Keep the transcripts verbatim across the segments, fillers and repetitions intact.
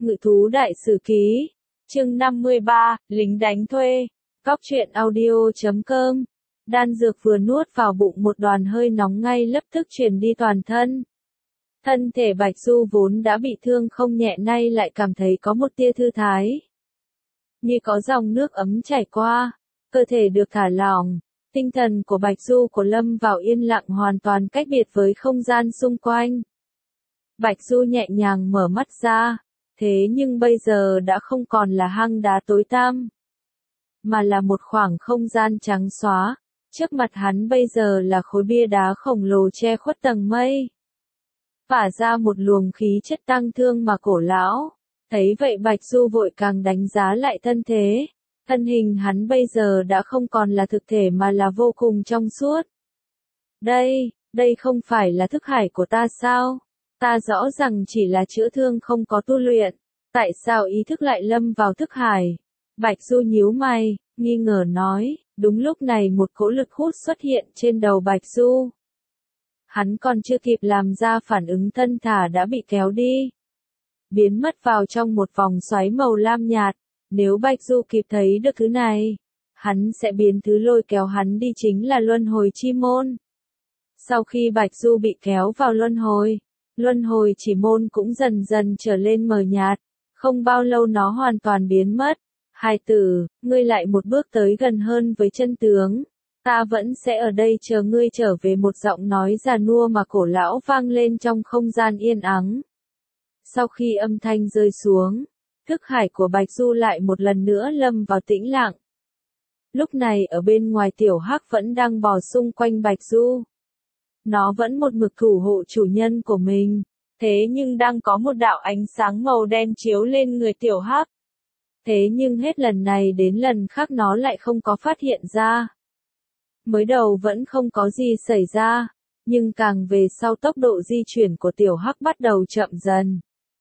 Ngự thú đại sử ký. Chương năm mươi ba, lính đánh thuê. Góc truyện audio chấm com. Đan dược vừa nuốt vào bụng một đoàn hơi nóng ngay lập tức truyền đi toàn thân. Thân thể Bạch Du vốn đã bị thương không nhẹ nay lại cảm thấy có một tia thư thái. Như có dòng nước ấm chảy qua, cơ thể được thả lỏng, tinh thần của Bạch Du của lâm vào yên lặng hoàn toàn cách biệt với không gian xung quanh. Bạch Du nhẹ nhàng mở mắt ra, thế nhưng bây giờ đã không còn là hang đá tối tăm, mà là một khoảng không gian trắng xóa, trước mặt hắn bây giờ là khối bia đá khổng lồ che khuất tầng mây. Phả ra một luồng khí chất tăng thương mà cổ lão, thấy vậy Bạch Du vội càng đánh giá lại thân thế. Thân hình hắn bây giờ đã không còn là thực thể mà là vô cùng trong suốt. Đây, đây không phải là thức hải của ta sao? Ta rõ ràng chỉ là chữa thương không có tu luyện. Tại sao ý thức lại lâm vào thức hải? Bạch Du nhíu mày, nghi ngờ nói. Đúng lúc này một cỗ lực hút xuất hiện trên đầu Bạch Du. Hắn còn chưa kịp làm ra phản ứng thân thả đã bị kéo đi. Biến mất vào trong một vòng xoáy màu lam nhạt. Nếu Bạch Du kịp thấy được thứ này, hắn sẽ biến thứ lôi kéo hắn đi chính là luân hồi chi môn. Sau khi Bạch Du bị kéo vào luân hồi, luân hồi chỉ môn cũng dần dần trở lên mờ nhạt, không bao lâu nó hoàn toàn biến mất. Hai tử, ngươi lại một bước tới gần hơn với chân tướng, ta vẫn sẽ ở đây chờ ngươi trở về. Một giọng nói già nua mà cổ lão vang lên trong không gian yên ắng. Sau khi âm thanh rơi xuống, thức hải của Bạch Du lại một lần nữa lâm vào tĩnh lặng. Lúc này ở bên ngoài tiểu hắc vẫn đang bò xung quanh Bạch Du. Nó vẫn một mực thủ hộ chủ nhân của mình, thế nhưng đang có một đạo ánh sáng màu đen chiếu lên người tiểu hắc. Thế nhưng hết lần này đến lần khác nó lại không có phát hiện ra. Mới đầu vẫn không có gì xảy ra, nhưng càng về sau tốc độ di chuyển của tiểu hắc bắt đầu chậm dần.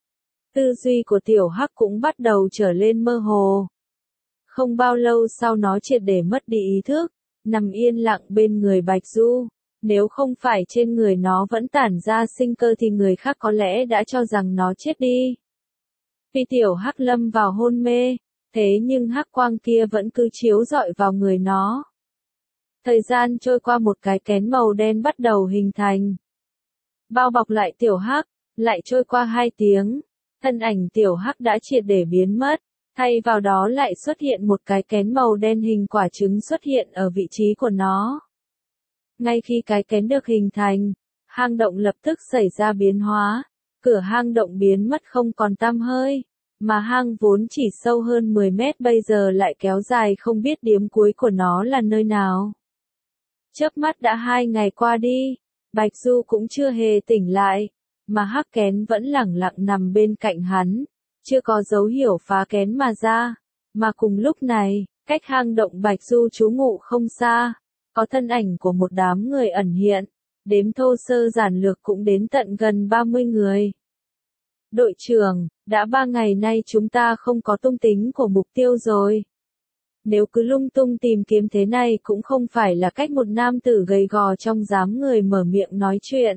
Tư duy của tiểu hắc cũng bắt đầu trở lên mơ hồ. Không bao lâu sau nó triệt để mất đi ý thức, nằm yên lặng bên người Bạch Du. Nếu không phải trên người nó vẫn tản ra sinh cơ thì người khác có lẽ đã cho rằng nó chết đi. Vì tiểu hắc lâm vào hôn mê, thế nhưng hắc quang kia vẫn cứ chiếu rọi vào người nó. Thời gian trôi qua, một cái kén màu đen bắt đầu hình thành. Bao bọc lại tiểu hắc, lại trôi qua hai tiếng. Thân ảnh tiểu hắc đã triệt để biến mất, thay vào đó lại xuất hiện một cái kén màu đen hình quả trứng xuất hiện ở vị trí của nó. Ngay khi cái kén được hình thành, hang động lập tức xảy ra biến hóa, cửa hang động biến mất không còn tăm hơi, mà hang vốn chỉ sâu hơn mười mét bây giờ lại kéo dài không biết điểm cuối của nó là nơi nào. Chớp mắt đã hai ngày qua đi, Bạch Du cũng chưa hề tỉnh lại. Mà hắc kén vẫn lẳng lặng nằm bên cạnh hắn, chưa có dấu hiệu phá kén mà ra. Mà cùng lúc này, cách hang động Bạch Du trú ngụ không xa, có thân ảnh của một đám người ẩn hiện, đếm thô sơ giản lược cũng đến tận gần ba mươi người. Đội trưởng, đã ba ngày nay chúng ta không có tung tính của mục tiêu rồi. Nếu cứ lung tung tìm kiếm thế này cũng không phải là cách. Một nam tử gầy gò trong đám người mở miệng nói chuyện.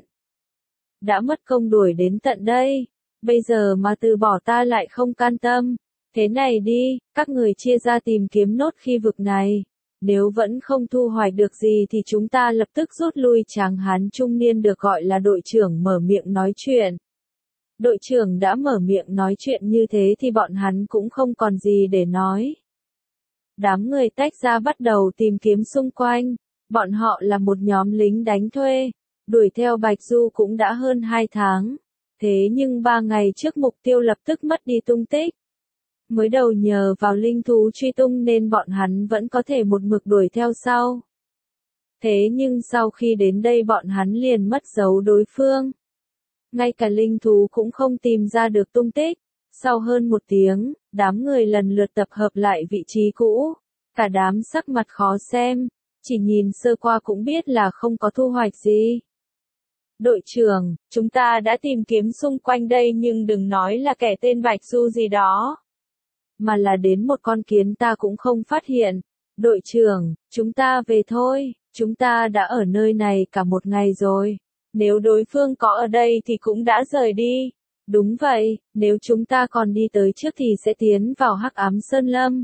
Đã mất công đuổi đến tận đây, bây giờ mà từ bỏ ta lại không can tâm. Thế này đi, các người chia ra tìm kiếm nốt khu vực này. Nếu vẫn không thu hoạch được gì thì chúng ta lập tức rút lui. Tráng hán trung niên được gọi là đội trưởng mở miệng nói chuyện. Đội trưởng đã mở miệng nói chuyện như thế thì bọn hắn cũng không còn gì để nói. Đám người tách ra bắt đầu tìm kiếm xung quanh. Bọn họ là một nhóm lính đánh thuê. Đuổi theo Bạch Du cũng đã hơn hai tháng. Thế nhưng ba ngày trước mục tiêu lập tức mất đi tung tích. Mới đầu nhờ vào linh thú truy tung nên bọn hắn vẫn có thể một mực đuổi theo sau. Thế nhưng sau khi đến đây bọn hắn liền mất dấu đối phương. Ngay cả linh thú cũng không tìm ra được tung tích. Sau hơn một tiếng, đám người lần lượt tập hợp lại vị trí cũ. Cả đám sắc mặt khó xem, chỉ nhìn sơ qua cũng biết là không có thu hoạch gì. Đội trưởng, chúng ta đã tìm kiếm xung quanh đây nhưng đừng nói là kẻ tên Bạch Du gì đó. Mà là đến một con kiến ta cũng không phát hiện. Đội trưởng, chúng ta về thôi, chúng ta đã ở nơi này cả một ngày rồi. Nếu đối phương có ở đây thì cũng đã rời đi. Đúng vậy, nếu chúng ta còn đi tới trước thì sẽ tiến vào hắc ám sơn lâm.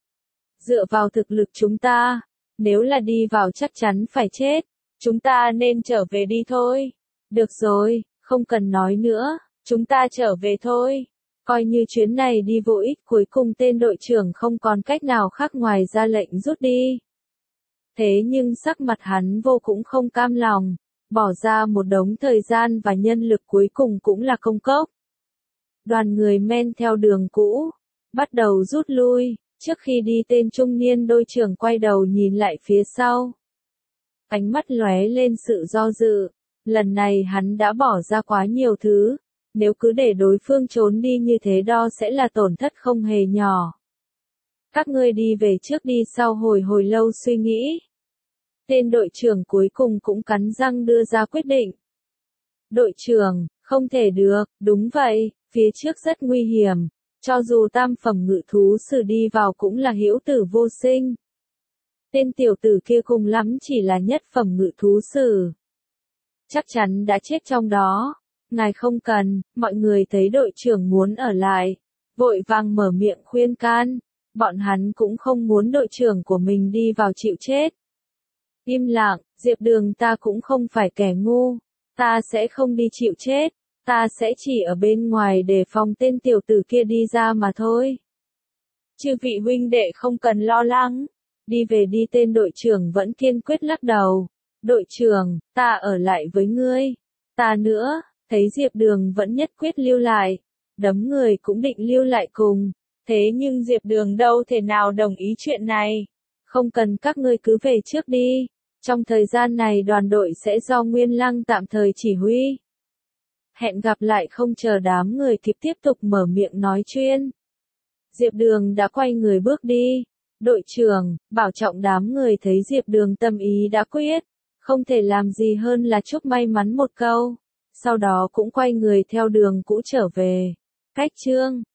Dựa vào thực lực chúng ta, nếu là đi vào chắc chắn phải chết. Chúng ta nên trở về đi thôi. Được rồi, không cần nói nữa, chúng ta trở về thôi. Coi như chuyến này đi vô ích, cuối cùng tên đội trưởng không còn cách nào khác ngoài ra lệnh rút đi. Thế nhưng sắc mặt hắn vô cũng không cam lòng, bỏ ra một đống thời gian và nhân lực cuối cùng cũng là công cốc. Đoàn người men theo đường cũ, bắt đầu rút lui, trước khi đi tên trung niên đội trưởng quay đầu nhìn lại phía sau. Ánh mắt lóe lên sự do dự, lần này hắn đã bỏ ra quá nhiều thứ, nếu cứ để đối phương trốn đi như thế đó sẽ là tổn thất không hề nhỏ. Các ngươi đi về trước đi. Sau hồi hồi lâu suy nghĩ, tên đội trưởng cuối cùng cũng cắn răng đưa ra quyết định. Đội trưởng, không thể được, đúng vậy, phía trước rất nguy hiểm, cho dù tam phẩm ngự thú sử đi vào cũng là hữu tử vô sinh. Tên tiểu tử kia cùng lắm chỉ là nhất phẩm ngự thú sử. Chắc chắn đã chết trong đó. Ngài không cần. Mọi người thấy đội trưởng muốn ở lại, vội vàng mở miệng khuyên can. Bọn hắn cũng không muốn đội trưởng của mình đi vào chịu chết. Im lặng, Diệp Đường, ta cũng không phải kẻ ngu. Ta sẽ không đi chịu chết. Ta sẽ chỉ ở bên ngoài để phòng tên tiểu tử kia đi ra mà thôi. Chư vị huynh đệ không cần lo lắng. Đi về đi. Tên đội trưởng vẫn kiên quyết lắc đầu. Đội trưởng, ta ở lại với ngươi. Ta nữa, thấy Diệp Đường vẫn nhất quyết lưu lại. Đấm người cũng định lưu lại cùng. Thế nhưng Diệp Đường đâu thể nào đồng ý chuyện này. Không cần, các ngươi cứ về trước đi. Trong thời gian này đoàn đội sẽ do Nguyên Lăng tạm thời chỉ huy. Hẹn gặp lại. Không chờ đám người kịp tiếp tục mở miệng nói chuyên. Diệp Đường đã quay người bước đi. Đội trưởng, bảo trọng. Đám người thấy Diệp Đường tâm ý đã quyết, không thể làm gì hơn là chúc may mắn một câu. Sau đó cũng quay người theo đường cũ trở về. Cách chương